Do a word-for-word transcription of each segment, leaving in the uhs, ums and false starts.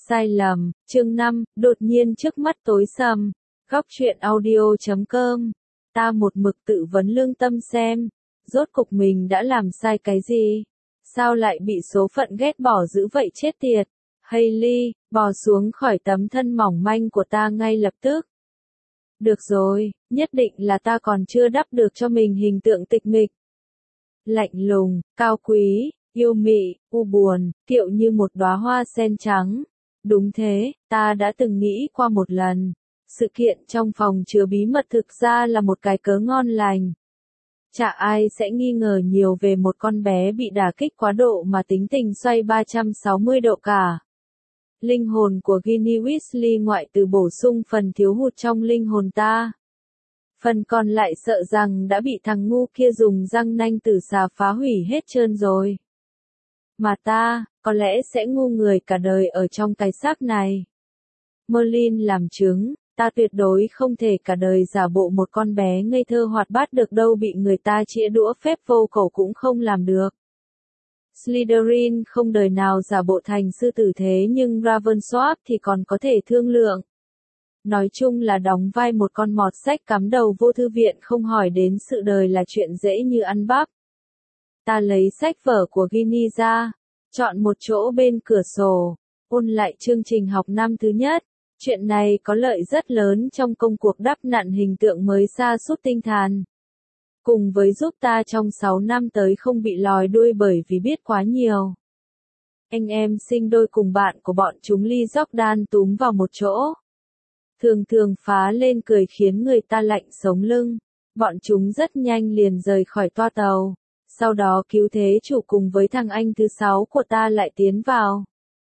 Sai lầm, chương năm, đột nhiên trước mắt tối sầm. Góc truyện audio chấm com. Ta một mực tự vấn lương tâm xem, rốt cục mình đã làm sai cái gì? Sao lại bị số phận ghét bỏ dữ vậy chết tiệt? Hailey, bò xuống khỏi tấm thân mỏng manh của ta ngay lập tức. Được rồi, nhất định là ta còn chưa đắp được cho mình hình tượng tịch mịch. Lạnh lùng, cao quý, yêu mị, u buồn, kiệu như một đóa hoa sen trắng. Đúng thế, ta đã từng nghĩ qua một lần. Sự kiện trong phòng chứa bí mật thực ra là một cái cớ ngon lành. Chả ai sẽ nghi ngờ nhiều về một con bé bị đả kích quá độ mà tính tình xoay ba trăm sáu mươi độ cả. Linh hồn của Ginny Weasley ngoại trừ bổ sung phần thiếu hụt trong linh hồn ta. Phần còn lại sợ rằng đã bị thằng ngu kia dùng răng nanh tử xà phá hủy hết trơn rồi. Mà ta, có lẽ sẽ ngu người cả đời ở trong cái xác này. Merlin làm chứng, ta tuyệt đối không thể cả đời giả bộ một con bé ngây thơ hoạt bát được đâu, bị người ta chĩa đũa phép vô khẩu cũng không làm được. Slytherin không đời nào giả bộ thành sư tử thế nhưng Ravenclaw thì còn có thể thương lượng. Nói chung là đóng vai một con mọt sách cắm đầu vô thư viện không hỏi đến sự đời là chuyện dễ như ăn bắp. Ta lấy sách vở của Ginny ra, chọn một chỗ bên cửa sổ, ôn lại chương trình học năm thứ nhất. Chuyện này có lợi rất lớn trong công cuộc đắp nặn hình tượng mới sa sút tinh thần. Cùng với giúp ta trong sáu năm tới không bị lòi đuôi bởi vì biết quá nhiều. Anh em sinh đôi cùng bạn của bọn chúng Lee Jordan túm vào một chỗ. Thường thường phá lên cười khiến người ta lạnh sống lưng. Bọn chúng rất nhanh liền rời khỏi toa tàu. Sau đó cứu thế chủ cùng với thằng anh thứ sáu của ta lại tiến vào.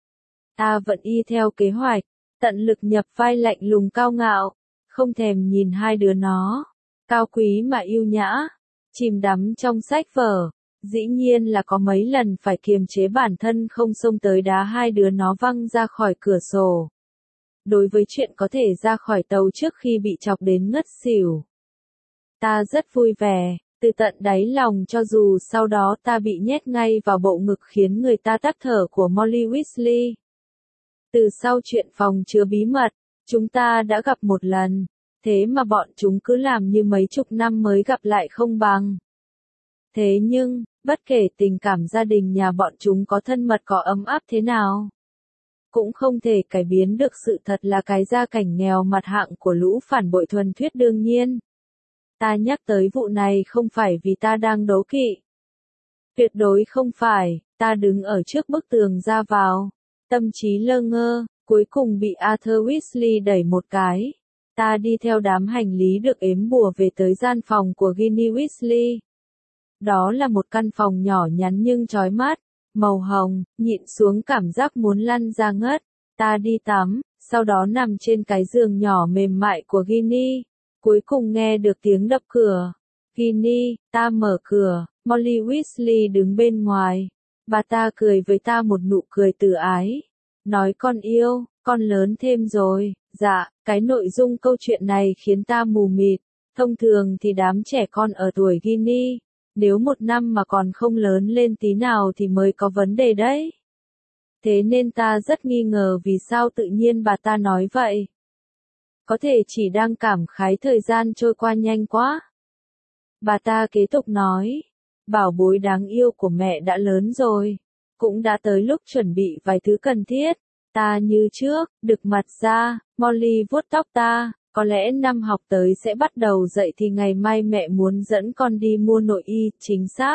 Ta vẫn y theo kế hoạch, tận lực nhập vai lạnh lùng cao ngạo, không thèm nhìn hai đứa nó, cao quý mà yêu nhã, chìm đắm trong sách vở. Dĩ nhiên là có mấy lần phải kiềm chế bản thân không xông tới đá hai đứa nó văng ra khỏi cửa sổ. Đối với chuyện có thể ra khỏi tàu trước khi bị chọc đến ngất xỉu, ta rất vui vẻ, từ tận đáy lòng, cho dù sau đó ta bị nhét ngay vào bộ ngực khiến người ta tắc thở của Molly Weasley. Từ sau chuyện phòng chứa bí mật, chúng ta đã gặp một lần, thế mà bọn chúng cứ làm như mấy chục năm mới gặp lại không bằng. Thế nhưng, bất kể tình cảm gia đình nhà bọn chúng có thân mật có ấm áp thế nào, cũng không thể cải biến được sự thật là cái gia cảnh nghèo mặt hạng của lũ phản bội thuần thuyết đương nhiên. Ta nhắc tới vụ này không phải vì ta đang đố kỵ. Tuyệt đối không phải, ta đứng ở trước bức tường ra vào, tâm trí lơ ngơ, cuối cùng bị Arthur Weasley đẩy một cái. Ta đi theo đám hành lý được ếm bùa về tới gian phòng của Ginny Weasley. Đó là một căn phòng nhỏ nhắn nhưng chói mắt, màu hồng, nhịn xuống cảm giác muốn lăn ra ngất. Ta đi tắm, sau đó nằm trên cái giường nhỏ mềm mại của Ginny. Cuối cùng nghe được tiếng đập cửa. Ginny, ta mở cửa, Molly Weasley đứng bên ngoài. Bà ta cười với ta một nụ cười từ ái. Nói con yêu, con lớn thêm rồi. Dạ, cái nội dung câu chuyện này khiến ta mù mịt. Thông thường thì đám trẻ con ở tuổi Ginny, nếu một năm mà còn không lớn lên tí nào thì mới có vấn đề đấy. Thế nên ta rất nghi ngờ vì sao tự nhiên bà ta nói vậy. Có thể chỉ đang cảm khái thời gian trôi qua nhanh quá. Bà ta kế tục nói, bảo bối đáng yêu của mẹ đã lớn rồi, cũng đã tới lúc chuẩn bị vài thứ cần thiết. Ta như trước, đực mặt ra, Molly vuốt tóc ta, có lẽ năm học tới sẽ bắt đầu dậy thì ngày mai mẹ muốn dẫn con đi mua nội y, chính xác.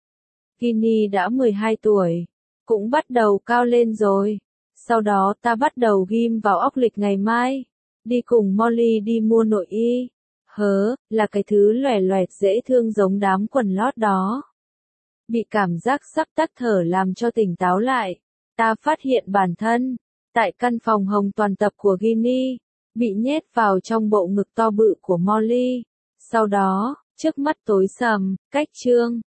Ginny đã mười hai tuổi, cũng bắt đầu cao lên rồi. Sau đó ta bắt đầu ghim vào óc lịch ngày mai. Đi cùng Molly đi mua nội y. Hớ, là cái thứ loẻ loẹt dễ thương giống đám quần lót đó. Bị cảm giác sắp tắc thở làm cho tỉnh táo lại. Ta phát hiện bản thân, tại căn phòng hồng toàn tập của Ginny, bị nhét vào trong bộ ngực to bự của Molly. Sau đó, trước mắt tối sầm, cách chương.